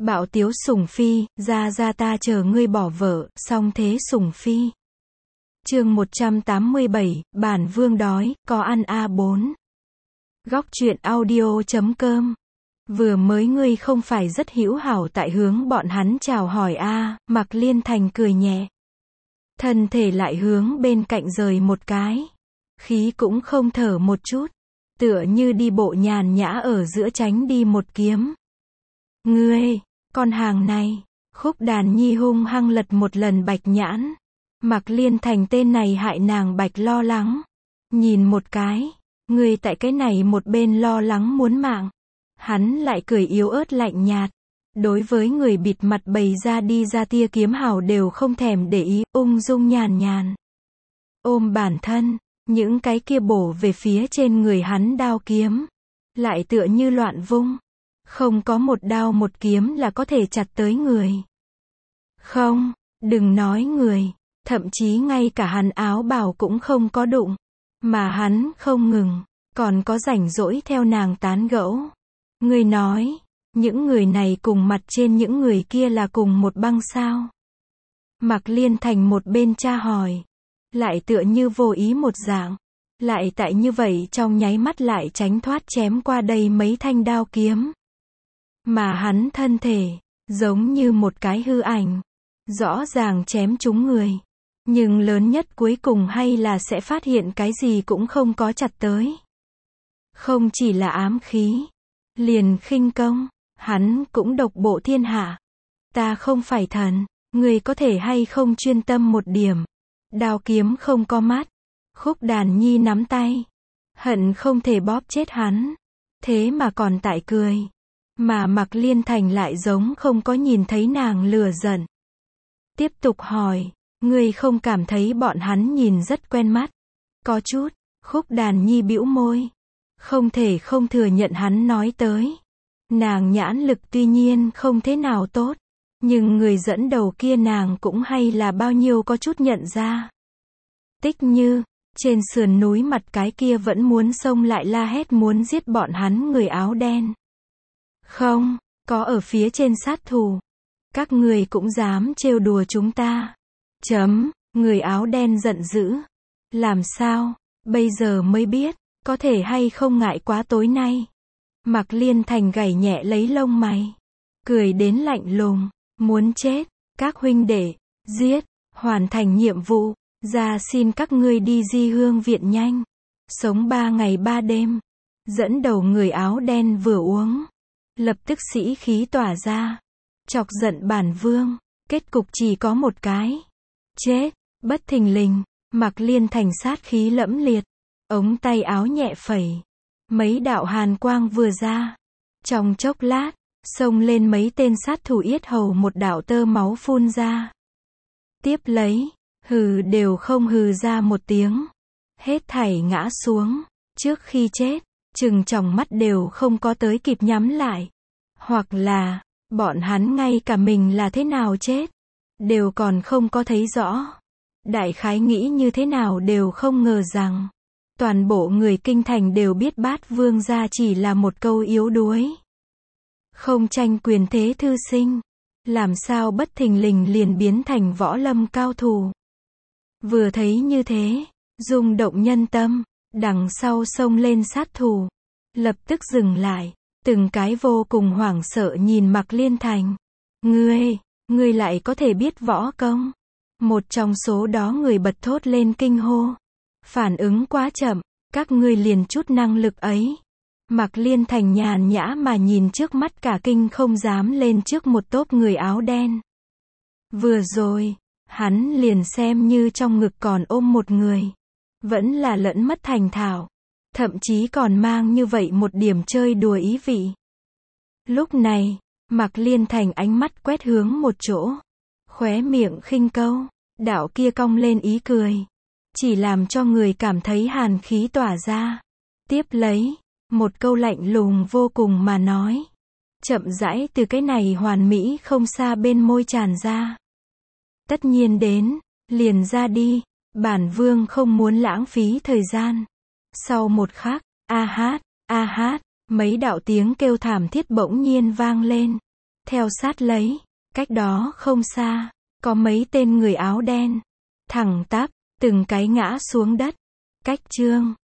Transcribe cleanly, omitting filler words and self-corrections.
Bạo tiếu sủng phi, ra ta chờ ngươi bỏ vợ, song thế sủng phi. Chương 187, bản vương đói, có ăn A4. Góc truyện audio.com. Vừa mới ngươi không phải rất hữu hảo tại hướng bọn hắn chào hỏi a? Mạc Liên Thành cười nhẹ. Thân thể lại hướng bên cạnh rời một cái. Khí cũng không thở một chút. Tựa như đi bộ nhàn nhã ở giữa tránh đi một kiếm. Ngươi, con hàng này. Khúc Đàn Nhi hung hăng lật một lần Bạch nhãn. Mạc Liên Thành tên này hại nàng Bạch lo lắng. Nhìn một cái. Ngươi tại cái này một bên lo lắng muốn mạng. Hắn lại cười yếu ớt lạnh nhạt. Đối với người bịt mặt bày ra đi ra tia kiếm hào đều không thèm để ý, ung dung nhàn nhàn. Ôm bản thân, những cái kia bổ về phía trên người hắn đao kiếm. Lại tựa như loạn vung. Không có một đao một kiếm là có thể chặt tới người. Không, đừng nói người. Thậm chí ngay cả hắn áo bào cũng không có đụng. Mà hắn không ngừng. Còn có rảnh rỗi theo nàng tán gẫu. Ngươi nói, những người này cùng mặt trên những người kia là cùng một băng sao? Mạc Liên Thành một bên tra hỏi. Lại tựa như vô ý một dạng. Lại tại như vậy trong nháy mắt lại tránh thoát chém qua đây mấy thanh đao kiếm. Mà hắn thân thể, giống như một cái hư ảnh. Rõ ràng chém trúng người. Nhưng lớn nhất cuối cùng hay là sẽ phát hiện cái gì cũng không có chặt tới. Không chỉ là ám khí. Liền khinh công, hắn cũng độc bộ thiên hạ. Ta không phải thần, người có thể hay không chuyên tâm một điểm. Đao kiếm không có mắt. Khúc Đàn Nhi nắm tay. Hận không thể bóp chết hắn. Thế mà còn tại cười. Mà Mạc Liên Thành lại giống không có nhìn thấy nàng lừa giận. Tiếp tục hỏi, ngươi không cảm thấy bọn hắn nhìn rất quen mắt? Có chút, Khúc Đàn Nhi bĩu môi. Không thể không thừa nhận hắn nói tới. Nàng nhãn lực tuy nhiên không thế nào tốt. Nhưng người dẫn đầu kia nàng cũng hay là bao nhiêu có chút nhận ra. Tích Như, trên sườn núi mặt cái kia vẫn muốn xông lại la hét muốn giết bọn hắn người áo đen. Không, có ở phía trên sát thủ. Các người cũng dám trêu đùa chúng ta. Người áo đen giận dữ. Làm sao, bây giờ mới biết. Có thể hay không ngại quá tối nay. Mạc Liên Thành gảy nhẹ lấy lông mày. Cười đến lạnh lùng. Muốn chết. Các huynh đệ. Giết. Hoàn thành nhiệm vụ. Ra xin các ngươi đi Di Hương viện nhanh. Sống 3 ngày 3 đêm. Dẫn đầu người áo đen vừa uống. Lập tức sĩ khí tỏa ra. Chọc giận bản vương. Kết cục chỉ có một cái. Chết. Bất thình lình. Mạc Liên Thành sát khí lẫm liệt. Ống tay áo nhẹ phẩy. Mấy đạo hàn quang vừa ra. Trong chốc lát, xông lên mấy tên sát thủ yết hầu một đạo tơ máu phun ra. Tiếp lấy, hừ đều không hừ ra một tiếng. Hết thảy ngã xuống. Trước khi chết, chừng tròng mắt đều không có tới kịp nhắm lại. Hoặc là, bọn hắn ngay cả mình là thế nào chết. Đều còn không có thấy rõ. Đại khái nghĩ như thế nào đều không ngờ rằng. Toàn bộ người kinh thành đều biết Bát Vương gia chỉ là một câu yếu đuối. Không tranh quyền thế thư sinh. Làm sao bất thình lình liền biến thành võ lâm cao thủ. Vừa thấy như thế, rung động nhân tâm, đằng sau xông lên sát thủ. Lập tức dừng lại, từng cái vô cùng hoảng sợ nhìn Mạc Liên Thành. Ngươi lại có thể biết võ công. Một trong số đó người bật thốt lên kinh hô. Phản ứng quá chậm, các ngươi liền chút năng lực ấy. Mạc Liên Thành nhàn nhã mà nhìn trước mắt cả kinh không dám lên trước một tốp người áo đen. Vừa rồi, hắn liền xem như trong ngực còn ôm một người. Vẫn là lẫn mất thành thạo. Thậm chí còn mang như vậy một điểm chơi đùa ý vị. Lúc này, Mạc Liên Thành ánh mắt quét hướng một chỗ. Khóe miệng khinh câu, đạo kia cong lên ý cười. Chỉ làm cho người cảm thấy hàn khí tỏa ra. Tiếp lấy, một câu lạnh lùng vô cùng mà nói. Chậm rãi từ cái này hoàn mỹ không xa bên môi tràn ra. Tất nhiên đến, liền ra đi, bản vương không muốn lãng phí thời gian. Sau một khắc, a hát, mấy đạo tiếng kêu thảm thiết bỗng nhiên vang lên. Theo sát lấy, cách đó không xa, có mấy tên người áo đen, thẳng tắp, từng cái ngã xuống đất. Cách Trương